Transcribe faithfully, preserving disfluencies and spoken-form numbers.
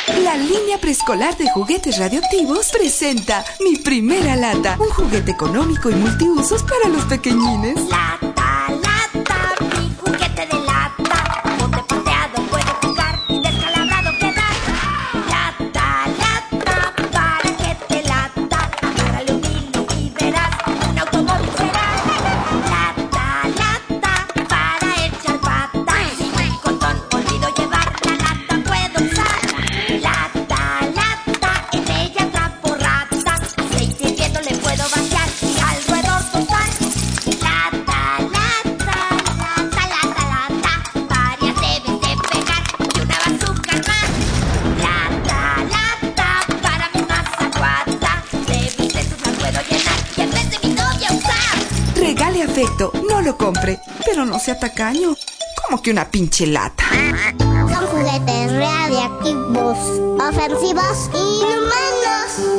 La línea preescolar de juguetes radioactivos presenta Mi Primera Lata, un juguete económico y multiusos para los pequeñines. Lata, lata, mi juguete de lata. Ponte pateado, puede jugar y descalabrado quedar. Lata, lata, para que te lata. Agárrale un hilo y verás, un automóvil será. Lata, lata, para echar pata. Si un condón olvido llevar, la lata puedo usar. Lata, lata, en ella atrapo ratas. Aceite hirviendo le puedo vaciar y al roedor tostar. Lata, lata, lata, lata, lata. Varias deben de pegar y una bazooka más. Lata, lata, para mi mazacuata. De mis besos la puedo llenar y en vez de mi novia usar. Regale afecto, no lo compre, pero no sea tacaño. Como que una pinche lata. Son juguetes radiactivos, ofensivos, inhumanos.